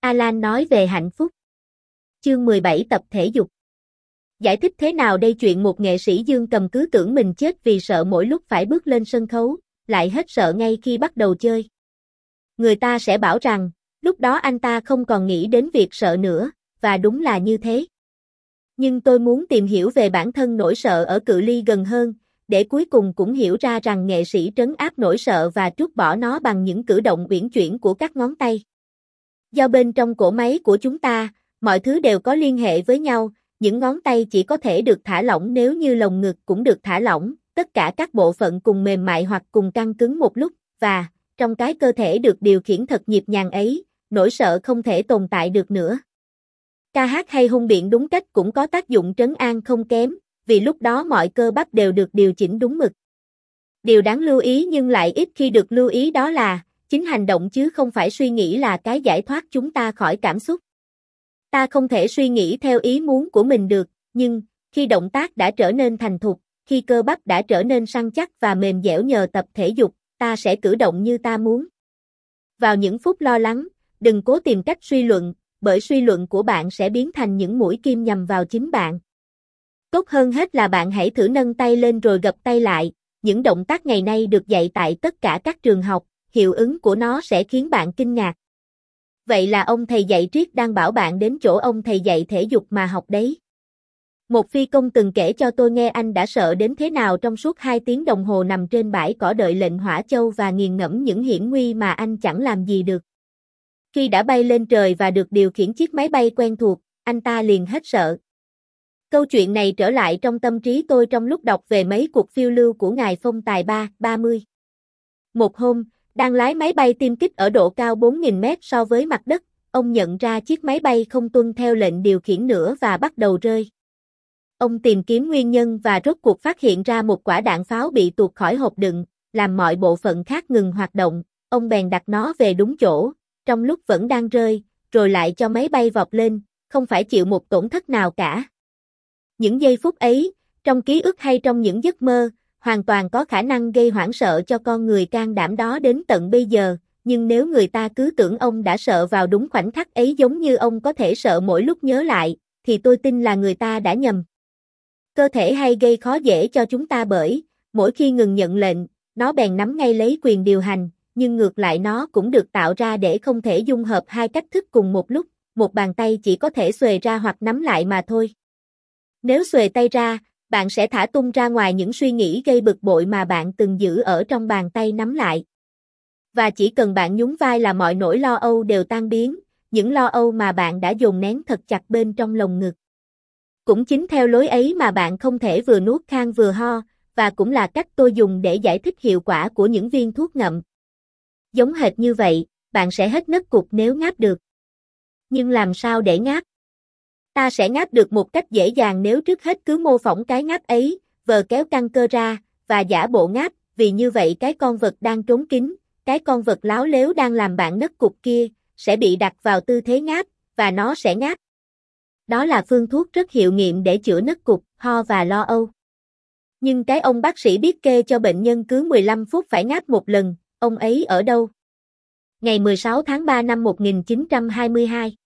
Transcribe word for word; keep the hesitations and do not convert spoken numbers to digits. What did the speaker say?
Alan nói về hạnh phúc. Chương mười bảy tập thể dục. Giải thích thế nào đây chuyện một nghệ sĩ dương cầm cứ tưởng mình chết vì sợ mỗi lúc phải bước lên sân khấu, lại hết sợ ngay khi bắt đầu chơi. Người ta sẽ bảo rằng, lúc đó anh ta không còn nghĩ đến việc sợ nữa, và đúng là như thế. Nhưng tôi muốn tìm hiểu về bản thân nỗi sợ ở cự ly gần hơn, để cuối cùng cũng hiểu ra rằng nghệ sĩ trấn áp nỗi sợ và trút bỏ nó bằng những cử động uyển chuyển của các ngón tay. Do bên trong cỗ máy của chúng ta, mọi thứ đều có liên hệ với nhau, những ngón tay chỉ có thể được thả lỏng nếu như lồng ngực cũng được thả lỏng, tất cả các bộ phận cùng mềm mại hoặc cùng căng cứng một lúc, và, trong cái cơ thể được điều khiển thật nhịp nhàng ấy, nỗi sợ không thể tồn tại được nữa. Ca hát hay hung biện đúng cách cũng có tác dụng trấn an không kém, vì lúc đó mọi cơ bắp đều được điều chỉnh đúng mực. Điều đáng lưu ý nhưng lại ít khi được lưu ý đó là, chính hành động chứ không phải suy nghĩ là cái giải thoát chúng ta khỏi cảm xúc. Ta không thể suy nghĩ theo ý muốn của mình được, nhưng, khi động tác đã trở nên thành thục, khi cơ bắp đã trở nên săn chắc và mềm dẻo nhờ tập thể dục, ta sẽ cử động như ta muốn. Vào những phút lo lắng, đừng cố tìm cách suy luận, bởi suy luận của bạn sẽ biến thành những mũi kim nhằm vào chính bạn. Tốt hơn hết là bạn hãy thử nâng tay lên rồi gập tay lại, những động tác ngày nay được dạy tại tất cả các trường học, hiệu ứng của nó sẽ khiến bạn kinh ngạc. Vậy là ông thầy dạy triết đang bảo bạn đến chỗ ông thầy dạy thể dục mà học đấy. Một phi công từng kể cho tôi nghe anh đã sợ đến thế nào trong suốt hai tiếng đồng hồ nằm trên bãi cỏ đợi lệnh hỏa châu và nghiền ngẫm những hiểm nguy mà anh chẳng làm gì được. Khi đã bay lên trời và được điều khiển chiếc máy bay quen thuộc, anh ta liền hết sợ. Câu chuyện này trở lại trong tâm trí tôi trong lúc đọc về mấy cuộc phiêu lưu của ngài Phong Tài ba, ba mươi. Một hôm, đang lái máy bay tiêm kích ở độ cao bốn nghìn mét so với mặt đất, ông nhận ra chiếc máy bay không tuân theo lệnh điều khiển nữa và bắt đầu rơi. Ông tìm kiếm nguyên nhân và rốt cuộc phát hiện ra một quả đạn pháo bị tuột khỏi hộp đựng, làm mọi bộ phận khác ngừng hoạt động, ông bèn đặt nó về đúng chỗ, trong lúc vẫn đang rơi, rồi lại cho máy bay vọt lên, không phải chịu một tổn thất nào cả. Những giây phút ấy, trong ký ức hay trong những giấc mơ, hoàn toàn có khả năng gây hoảng sợ cho con người can đảm đó đến tận bây giờ, nhưng nếu người ta cứ tưởng ông đã sợ vào đúng khoảnh khắc ấy giống như ông có thể sợ mỗi lúc nhớ lại, thì tôi tin là người ta đã nhầm. Cơ thể hay gây khó dễ cho chúng ta bởi, mỗi khi ngừng nhận lệnh, nó bèn nắm ngay lấy quyền điều hành, nhưng ngược lại nó cũng được tạo ra để không thể dung hợp hai cách thức cùng một lúc, một bàn tay chỉ có thể xuề ra hoặc nắm lại mà thôi. Nếu xuề tay ra, bạn sẽ thả tung ra ngoài những suy nghĩ gây bực bội mà bạn từng giữ ở trong bàn tay nắm lại. Và chỉ cần bạn nhún vai là mọi nỗi lo âu đều tan biến, những lo âu mà bạn đã dồn nén thật chặt bên trong lồng ngực. Cũng chính theo lối ấy mà bạn không thể vừa nuốt khan vừa ho, và cũng là cách tôi dùng để giải thích hiệu quả của những viên thuốc ngậm. Giống hệt như vậy, bạn sẽ hết nấc cục nếu ngáp được. Nhưng làm sao để ngáp? Ta sẽ ngáp được một cách dễ dàng nếu trước hết cứ mô phỏng cái ngáp ấy, vờ kéo căng cơ ra, và giả bộ ngáp, vì như vậy cái con vật đang trốn kín, cái con vật láo lếu đang làm bạn nấc cục kia, sẽ bị đặt vào tư thế ngáp, và nó sẽ ngáp. Đó là phương thuốc rất hiệu nghiệm để chữa nấc cục, ho và lo âu. Nhưng cái ông bác sĩ biết kê cho bệnh nhân cứ mười lăm phút phải ngáp một lần, ông ấy ở đâu? Ngày mười sáu tháng ba năm một nghìn chín trăm hai mươi hai